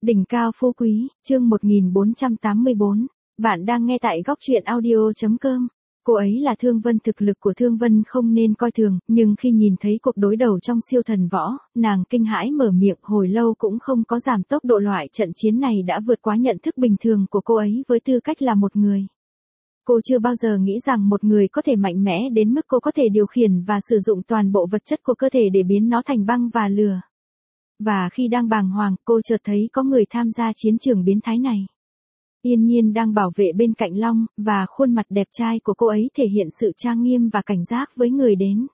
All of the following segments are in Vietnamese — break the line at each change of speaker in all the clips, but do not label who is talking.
Đỉnh cao phú quý, chương 1484. Bạn đang nghe tại góc truyện audio.com. Cô ấy là Thương Vân, thực lực của Thương Vân không nên coi thường, nhưng khi nhìn thấy cuộc đối đầu trong siêu thần võ, nàng kinh hãi mở miệng, hồi lâu cũng không có giảm tốc độ. Loại trận chiến này đã vượt quá nhận thức bình thường của cô ấy với tư cách là một người. Cô chưa bao giờ nghĩ rằng một người có thể mạnh mẽ đến mức cô có thể điều khiển và sử dụng toàn bộ vật chất của cơ thể để biến nó thành băng và lửa. Và khi đang bàng hoàng, cô chợt thấy có người tham gia chiến trường biến thái này. Yên Nhiên đang bảo vệ bên cạnh Long, và khuôn mặt đẹp trai của cô ấy thể hiện sự trang nghiêm và cảnh giác với người đến.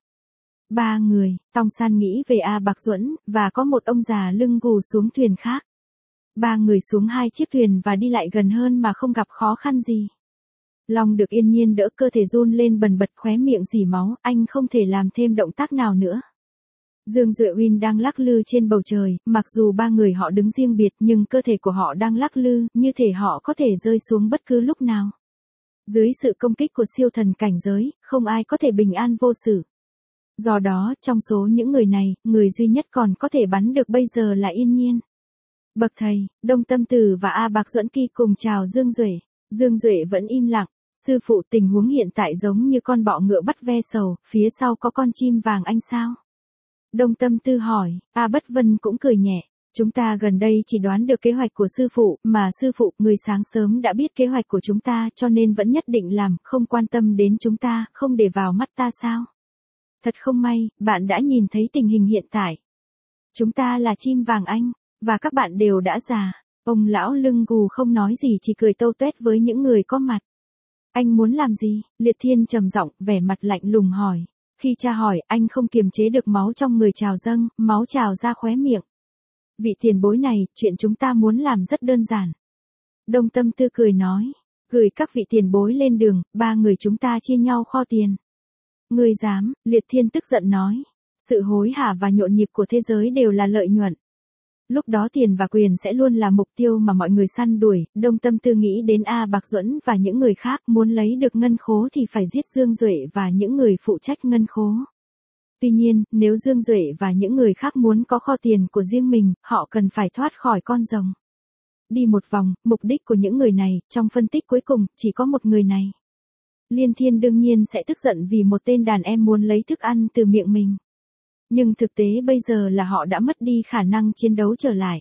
Ba người, Tong San nghĩ về A Bạc Duẫn, và có một ông già lưng gù xuống thuyền khác. Ba người xuống hai chiếc thuyền và đi lại gần hơn mà không gặp khó khăn gì. Long được Yên Nhiên đỡ, cơ thể run lên bần bật, khóe miệng rỉ máu, anh không thể làm thêm động tác nào nữa. Dương Duệ Uyên đang lắc lư trên bầu trời, mặc dù ba người họ đứng riêng biệt nhưng cơ thể của họ đang lắc lư, như thể họ có thể rơi xuống bất cứ lúc nào. Dưới sự công kích của siêu thần cảnh giới, không ai có thể bình an vô sự. Do đó, trong số những người này, người duy nhất còn có thể bắn được bây giờ là Yên Nhiên. Bậc thầy, Đông Tâm Tử và A Bạc Duẫn Kỳ cùng chào Dương Duệ. Dương Duệ vẫn im lặng. Sư phụ, tình huống hiện tại giống như con bọ ngựa bắt ve sầu, phía sau có con chim vàng anh sao? Đông Tâm Tư hỏi. A Bất Vân cũng cười nhẹ. Chúng ta gần đây chỉ đoán được kế hoạch của sư phụ, mà sư phụ, người sáng sớm đã biết kế hoạch của chúng ta cho nên vẫn nhất định làm, không quan tâm đến chúng ta, không để vào mắt ta sao? Thật không may, bạn đã nhìn thấy tình hình hiện tại. Chúng ta là chim vàng anh, và các bạn đều đã già. Ông lão lưng gù không nói gì, chỉ cười tâu tuét với những người có mặt. Anh muốn làm gì? Liệt Thiên trầm giọng, vẻ mặt lạnh lùng hỏi. Khi cha hỏi, anh không kiềm chế được máu trong người trào dâng, máu trào ra khóe miệng. Vị tiền bối này, chuyện chúng ta muốn làm rất đơn giản. Đông Tâm Tư cười nói. Gửi các vị tiền bối lên đường, ba người chúng ta chia nhau kho tiền. Ngươi dám? Liệt Thiên tức giận nói. Sự hối hả và nhộn nhịp của thế giới đều là lợi nhuận. Lúc đó tiền và quyền sẽ luôn là mục tiêu mà mọi người săn đuổi. Đông Tâm Tư nghĩ đến A Bạc Duẫn và những người khác, muốn lấy được ngân khố thì phải giết Dương Duệ và những người phụ trách ngân khố. Tuy nhiên, nếu Dương Duệ và những người khác muốn có kho tiền của riêng mình, họ cần phải thoát khỏi con rồng. Đi một vòng, mục đích của những người này, trong phân tích cuối cùng, chỉ có một người này. Liên Thiên đương nhiên sẽ tức giận vì một tên đàn em muốn lấy thức ăn từ miệng mình. Nhưng thực tế bây giờ là họ đã mất đi khả năng chiến đấu trở lại.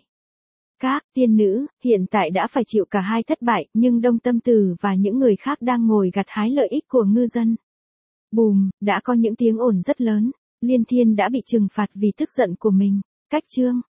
Các tiên nữ, hiện tại đã phải chịu cả hai thất bại, nhưng Đông Tâm Tử và những người khác đang ngồi gặt hái lợi ích của ngư dân. Bùm, đã có những tiếng ồn rất lớn. Liên Thiên đã bị trừng phạt vì tức giận của mình. Cách chương.